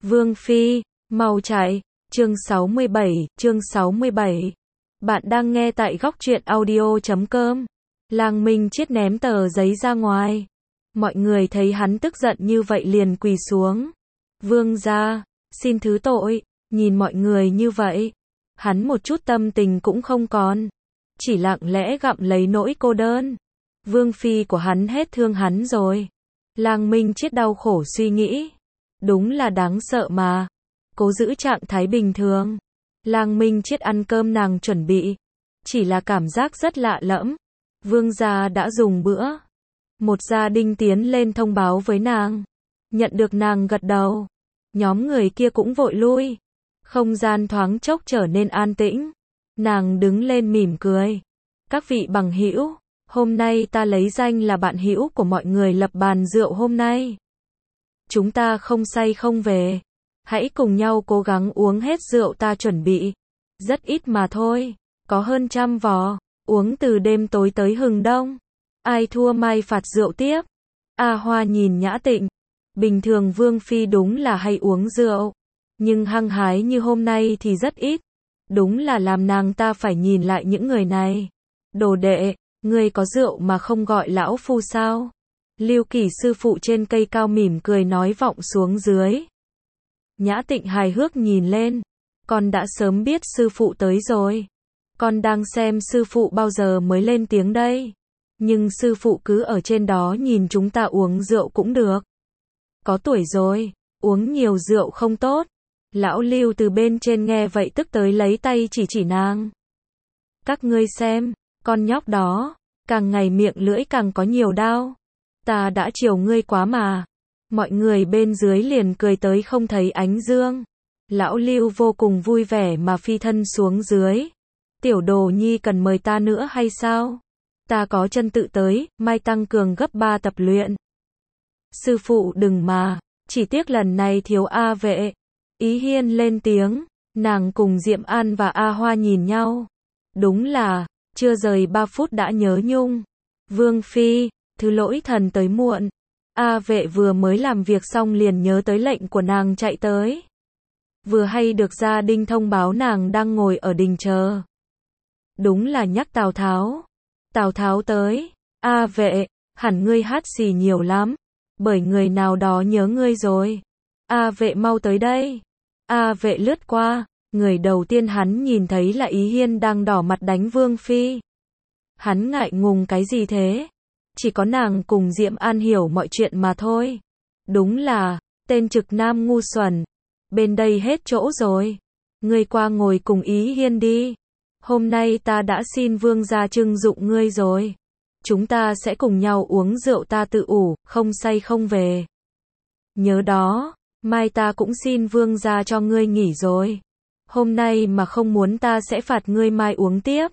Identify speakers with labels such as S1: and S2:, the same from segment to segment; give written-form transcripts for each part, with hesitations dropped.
S1: Vương Phi, mau chạy. Chương 67. Bạn đang nghe tại góc truyện audio.com. Lang Minh Chiết ném tờ giấy ra ngoài. Mọi người thấy hắn tức giận như vậy liền quỳ xuống. Vương gia, xin thứ tội. Nhìn mọi người như vậy, hắn một chút tâm tình cũng không còn, chỉ lặng lẽ gặm lấy nỗi cô đơn. Vương Phi của hắn hết thương hắn rồi. Lang Minh Chiết đau khổ suy nghĩ. Đúng là đáng sợ mà. Cố giữ trạng thái bình thường. Lang Minh Chiết ăn cơm nàng chuẩn bị. Chỉ là cảm giác rất lạ lẫm. Vương gia đã dùng bữa. Một gia đình tiến lên thông báo với nàng. Nhận được nàng gật đầu. Nhóm người kia cũng vội lui. Không gian thoáng chốc trở nên an tĩnh. Nàng đứng lên mỉm cười. Các vị bằng hữu, hôm nay ta lấy danh là bạn hữu của mọi người lập bàn rượu hôm nay. Chúng ta không say không về. Hãy cùng nhau cố gắng uống hết rượu ta chuẩn bị. Rất ít mà thôi. Có hơn 100 vò. Uống từ đêm tối tới hừng đông. Ai thua mai phạt rượu tiếp. A Hoa nhìn Nhã Tịnh. Bình thường Vương Phi đúng là hay uống rượu. Nhưng hăng hái như hôm nay thì rất ít. Đúng là làm nàng ta phải nhìn lại những người này. Đồ đệ, ngươi có rượu mà không gọi lão phu sao? Lưu Kỳ sư phụ trên cây cao mỉm cười nói vọng xuống dưới. Nhã Tịnh hài hước nhìn lên. Con đã sớm biết sư phụ tới rồi. Con đang xem sư phụ bao giờ mới lên tiếng đây. Nhưng sư phụ cứ ở trên đó nhìn chúng ta uống rượu cũng được. Có tuổi rồi, uống nhiều rượu không tốt. Lão Lưu từ bên trên nghe vậy tức tới lấy tay chỉ nàng. Các ngươi xem, con nhóc đó, càng ngày miệng lưỡi càng có nhiều đau. Ta đã chiều ngươi quá mà. Mọi người bên dưới liền cười tới không thấy ánh dương. Lão Lưu vô cùng vui vẻ mà phi thân xuống dưới. Tiểu Đồ Nhi cần mời ta nữa hay sao? Ta có chân tự tới, mai tăng cường gấp 3 tập luyện. Sư phụ đừng mà, chỉ tiếc lần này thiếu A Vệ. Ý Hiên lên tiếng, nàng cùng Diệm An và A Hoa nhìn nhau. Đúng là, chưa rời 3 phút đã nhớ nhung. Vương Phi, thứ lỗi thần tới muộn. A Vệ vừa mới làm việc xong liền nhớ tới lệnh của nàng chạy tới. Vừa hay được gia đình thông báo nàng đang ngồi ở đình chờ. Đúng là nhắc Tào Tháo. Tào Tháo tới. A Vệ, hẳn ngươi hát xì nhiều lắm. Bởi người nào đó nhớ ngươi rồi. A Vệ mau tới đây. A Vệ lướt qua. Người đầu tiên hắn nhìn thấy là Ý Hiên đang đỏ mặt đánh Vương Phi. Hắn ngại ngùng cái gì thế? Chỉ có nàng cùng Diệm An hiểu mọi chuyện mà thôi. Đúng là, tên trực nam ngu xuẩn. Bên đây hết chỗ rồi. Ngươi qua ngồi cùng Ý Hiên đi. Hôm nay ta đã xin vương gia trưng dụng ngươi rồi. Chúng ta sẽ cùng nhau uống rượu ta tự ủ, không say không về. Nhớ đó, mai ta cũng xin vương gia cho ngươi nghỉ rồi. Hôm nay mà không muốn ta sẽ phạt ngươi mai uống tiếp.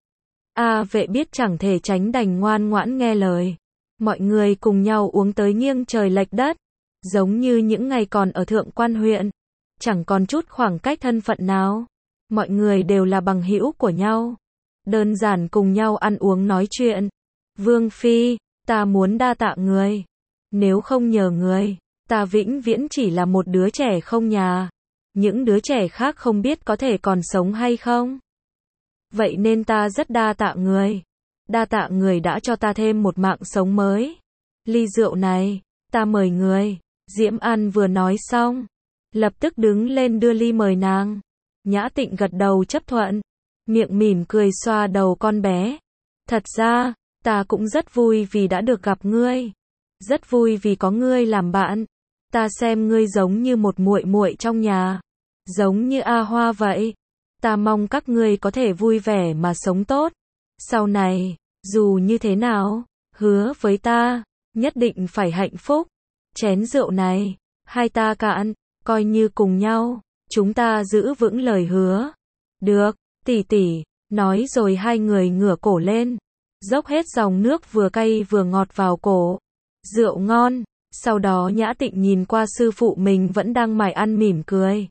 S1: A Vệ biết chẳng thể tránh đành ngoan ngoãn nghe lời. Mọi người cùng nhau uống tới nghiêng trời lệch đất. Giống như những ngày còn ở Thượng Quan huyện. Chẳng còn chút khoảng cách thân phận nào. Mọi người đều là bằng hữu của nhau. Đơn giản cùng nhau ăn uống nói chuyện. Vương Phi, ta muốn đa tạ người. Nếu không nhờ người, ta vĩnh viễn chỉ là một đứa trẻ không nhà. Những đứa trẻ khác không biết có thể còn sống hay không. Vậy nên ta rất đa tạ người. Đa tạ người đã cho ta thêm một mạng sống mới. Ly rượu này, ta mời người. Diễm An vừa nói xong, lập tức đứng lên đưa ly mời nàng. Nhã Tịnh gật đầu chấp thuận. Miệng mỉm cười xoa đầu con bé. Thật ra, ta cũng rất vui vì đã được gặp ngươi. Rất vui vì có ngươi làm bạn. Ta xem ngươi giống như một muội muội trong nhà. Giống như A Hoa vậy. Ta mong các ngươi có thể vui vẻ mà sống tốt. Sau này, dù như thế nào, hứa với ta, nhất định phải hạnh phúc. Chén rượu này, hai ta cạn, coi như cùng nhau. Chúng ta giữ vững lời hứa. Được, tỷ tỷ, nói rồi hai người ngửa cổ lên. Dốc hết dòng nước vừa cay vừa ngọt vào cổ. Rượu ngon. Sau đó Nhã Tịnh nhìn qua sư phụ mình vẫn đang mải ăn mỉm cười.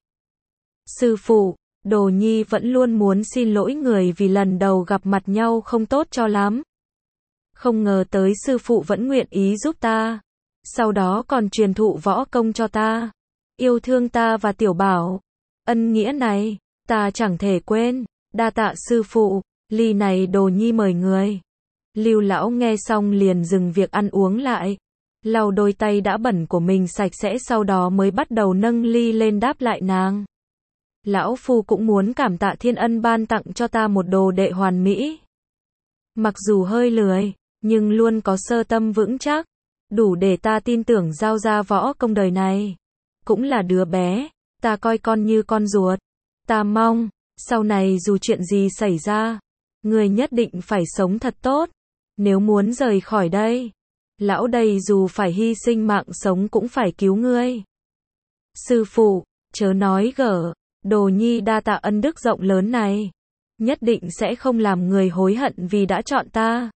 S1: Sư phụ, Đồ Nhi vẫn luôn muốn xin lỗi người vì lần đầu gặp mặt nhau không tốt cho lắm. Không ngờ tới sư phụ vẫn nguyện ý giúp ta. Sau đó còn truyền thụ võ công cho ta. yêu thương ta và Tiểu Bảo. Ân nghĩa này, ta chẳng thể quên, đa tạ sư phụ, ly này Đồ Nhi mời người. Lưu lão nghe xong liền dừng việc ăn uống lại, lau đôi tay đã bẩn của mình sạch sẽ sau đó mới bắt đầu nâng ly lên đáp lại nàng. Lão phu cũng muốn cảm tạ thiên ân ban tặng cho ta một đồ đệ hoàn mỹ. Mặc dù hơi lười, nhưng luôn có sơ tâm vững chắc, đủ để ta tin tưởng giao ra võ công đời này. Cũng là đứa bé, ta coi con như con ruột. Ta mong, sau này dù chuyện gì xảy ra, người nhất định phải sống thật tốt. Nếu muốn rời khỏi đây, lão đây dù phải hy sinh mạng sống cũng phải cứu ngươi. Sư phụ, chớ nói gở, Đồ Nhi đa tạ ân đức rộng lớn này. Nhất định sẽ không làm người hối hận vì đã chọn ta.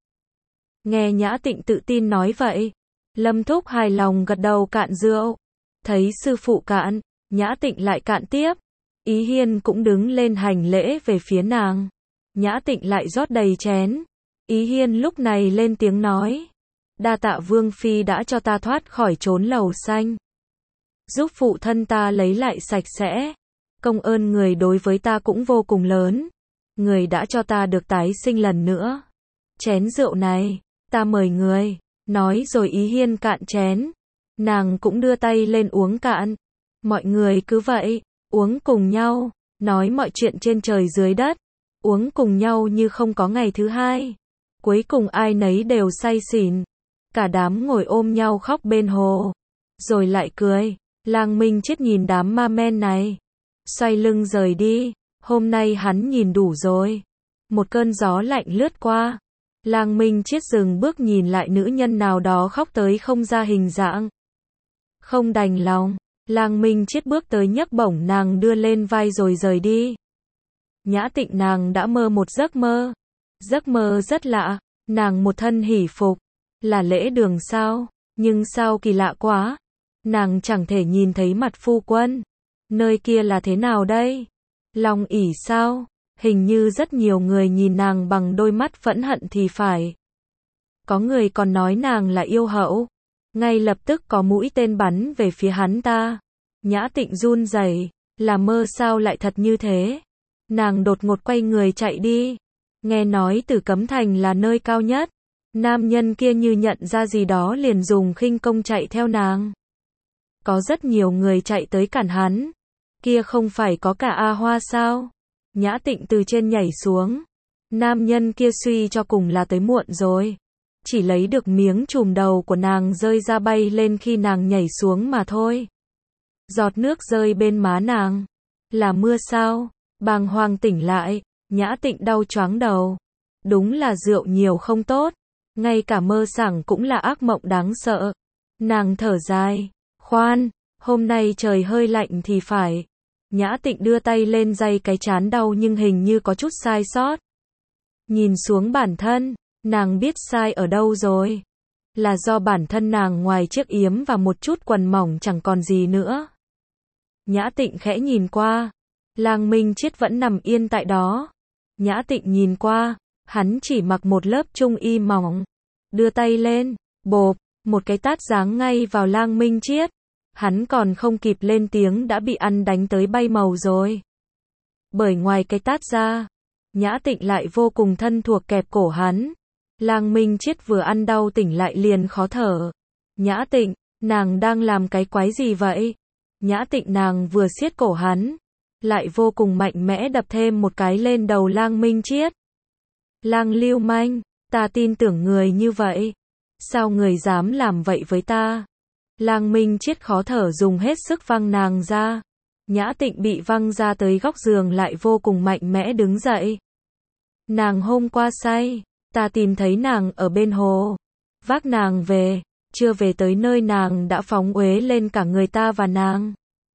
S1: Nghe Nhã Tịnh tự tin nói vậy, Lâm Thúc hài lòng gật đầu cạn rượu. Thấy sư phụ cạn, Nhã Tịnh lại cạn tiếp. Ý Hiên cũng đứng lên hành lễ về phía nàng. Nhã Tịnh lại rót đầy chén. Ý Hiên lúc này lên tiếng nói. Đa tạ Vương Phi đã cho ta thoát khỏi chốn lầu xanh. Giúp phụ thân ta lấy lại sạch sẽ. Công ơn người đối với ta cũng vô cùng lớn. Người đã cho ta được tái sinh lần nữa. Chén rượu này, ta mời người. Nói rồi Ý Hiên cạn chén. Nàng cũng đưa tay lên uống cạn. Mọi người cứ vậy, uống cùng nhau, nói mọi chuyện trên trời dưới đất. Uống cùng nhau như không có ngày thứ hai. Cuối cùng ai nấy đều say xỉn. Cả đám ngồi ôm nhau khóc bên hồ. Rồi lại cười. Lang Minh Chết nhìn đám ma men này. Xoay lưng rời đi. Hôm nay hắn nhìn đủ rồi. Một cơn gió lạnh lướt qua. Lang Minh Chết dừng bước nhìn lại nữ nhân nào đó khóc tới không ra hình dạng. Không đành lòng, Lang Minh Chết bước tới nhấc bổng nàng đưa lên vai rồi rời đi. Nhã Tịnh nàng đã mơ một giấc mơ. Giấc mơ rất lạ, nàng một thân hỉ phục. Là lễ đường sao? Nhưng sao kỳ lạ quá. Nàng chẳng thể nhìn thấy mặt phu quân. Nơi kia là thế nào đây? Long ỷ sao? Hình như rất nhiều người nhìn nàng bằng đôi mắt phẫn hận thì phải. Có người còn nói nàng là yêu hậu. Ngay lập tức có mũi tên bắn về phía hắn ta. Nhã Tịnh run rẩy, là mơ sao lại thật như thế? Nàng đột ngột quay người chạy đi. Nghe nói Tử Cấm Thành là nơi cao nhất. Nam nhân kia như nhận ra gì đó liền dùng khinh công chạy theo nàng. Có rất nhiều người chạy tới cản hắn. Kia không phải có cả A Hoa sao? Nhã Tịnh từ trên nhảy xuống. Nam nhân kia suy cho cùng là tới muộn rồi. Chỉ lấy được miếng chùm đầu của nàng rơi ra bay lên khi nàng nhảy xuống mà thôi. Giọt nước rơi bên má nàng. Là mưa sao? Bàng hoàng tỉnh lại. Nhã Tịnh đau choáng đầu. Đúng là rượu nhiều không tốt. Ngay cả mơ sảng cũng là ác mộng đáng sợ. Nàng thở dài. Khoan, hôm nay trời hơi lạnh thì phải. Nhã Tịnh đưa tay lên day cái trán đau nhưng hình như có chút sai sót. Nhìn xuống bản thân, nàng biết sai ở đâu rồi. Là do bản thân nàng ngoài chiếc yếm và một chút quần mỏng chẳng còn gì nữa. Nhã Tịnh khẽ nhìn qua. Lang Minh Chết vẫn nằm yên tại đó. Nhã Tịnh nhìn qua, hắn chỉ mặc một lớp trung y mỏng. Đưa tay lên, bộp, một cái tát giáng ngay vào Lang Minh Chết. Hắn còn không kịp lên tiếng đã bị ăn đánh tới bay màu rồi. Bởi ngoài cái tát ra, Nhã Tịnh lại vô cùng thân thuộc kẹp cổ hắn. Lang Minh Chết vừa ăn đau tỉnh lại liền khó thở. Nhã Tịnh, nàng đang làm cái quái gì vậy? Nhã Tịnh nàng vừa siết cổ hắn, lại vô cùng mạnh mẽ đập thêm một cái lên đầu Lang Minh Chết. Lang lưu manh, ta tin tưởng người như vậy. Sao người dám làm vậy với ta? Lang Minh Chết khó thở dùng hết sức văng nàng ra. Nhã Tịnh bị văng ra tới góc giường lại vô cùng mạnh mẽ đứng dậy. Nàng hôm qua say, ta tìm thấy nàng ở bên hồ. Vác nàng về, chưa về tới nơi nàng đã phóng uế lên cả người ta và nàng.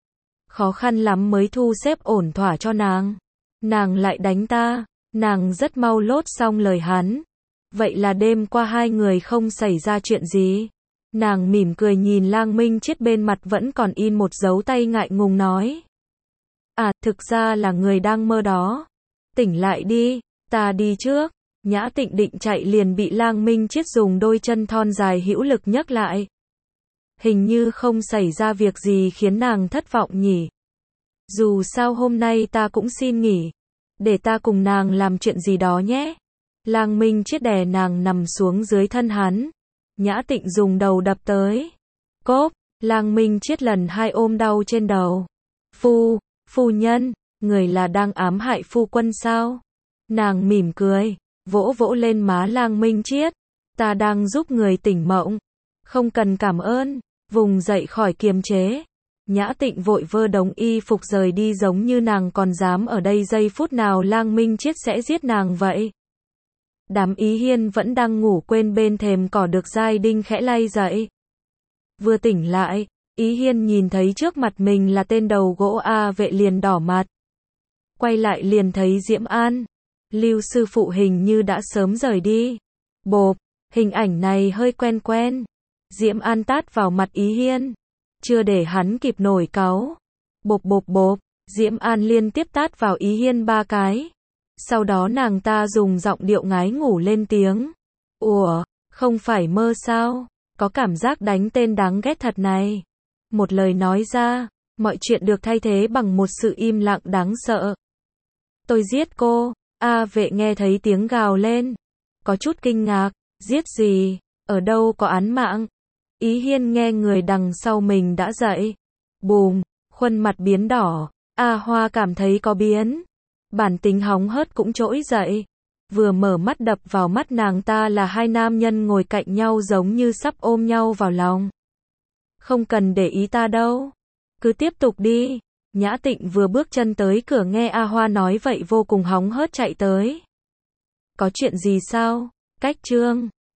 S1: Khó khăn lắm mới thu xếp ổn thỏa cho nàng. Nàng lại đánh ta, nàng rất mau lốt xong lời hắn. Vậy là đêm qua hai người không xảy ra chuyện gì? Nàng mỉm cười nhìn Lang Minh Chết bên mặt vẫn còn in một dấu tay ngại ngùng nói. À, thực ra là người đang mơ đó. Tỉnh lại đi, ta đi trước. Nhã Tịnh định chạy liền bị Lang Minh Chết dùng đôi chân thon dài hữu lực nhấc lại. Hình như không xảy ra việc gì khiến nàng thất vọng nhỉ. Dù sao hôm nay ta cũng xin nghỉ. Để ta cùng nàng làm chuyện gì đó nhé. Lang Minh Chiết đè nàng nằm xuống dưới thân hắn. Nhã Tịnh dùng đầu đập tới. Cốp, Lang Minh Chiết lần hai ôm đau trên đầu. Phu nhân, người là đang ám hại phu quân sao? Nàng mỉm cười, vỗ vỗ lên má Lang Minh Chiết. Ta đang giúp người tỉnh mộng. Không cần cảm ơn, vùng dậy khỏi kiềm chế. Nhã Tịnh vội vơ đống y phục rời đi giống như nàng còn dám ở đây giây phút nào Lang Minh Chiết sẽ giết nàng vậy. Đám Ý Hiên vẫn đang ngủ quên bên thềm cỏ được Giai Đinh khẽ lay dậy. Vừa tỉnh lại, Ý Hiên nhìn thấy trước mặt mình là tên đầu gỗ A Vệ liền đỏ mặt. Quay lại liền thấy Diễm An. Lưu sư phụ hình như đã sớm rời đi. Bộp, hình ảnh này hơi quen quen. Diễm An tát vào mặt Ý Hiên. Chưa để hắn kịp nổi cáu. Bộp bộp bộp, Diễm An liên tiếp tát vào Ý Hiên 3 cái. Sau đó nàng ta dùng giọng điệu ngái ngủ lên tiếng. Ủa, không phải mơ sao? Có cảm giác đánh tên đáng ghét thật này. Một lời nói ra, mọi chuyện được thay thế bằng một sự im lặng đáng sợ. Tôi giết cô. A Vệ nghe thấy tiếng gào lên. Có chút kinh ngạc. Giết gì? Ở đâu có án mạng? Ý Hiên nghe người đằng sau mình đã dậy. Bùm, khuôn mặt biến đỏ. A Hoa cảm thấy có biến. Bản tính hóng hớt cũng trỗi dậy. Vừa mở mắt đập vào mắt nàng ta là hai nam nhân ngồi cạnh nhau giống như sắp ôm nhau vào lòng. Không cần để ý ta đâu. Cứ tiếp tục đi. Nhã Tịnh vừa bước chân tới cửa nghe A Hoa nói vậy vô cùng hóng hớt chạy tới. Có chuyện gì sao? Cách Trương.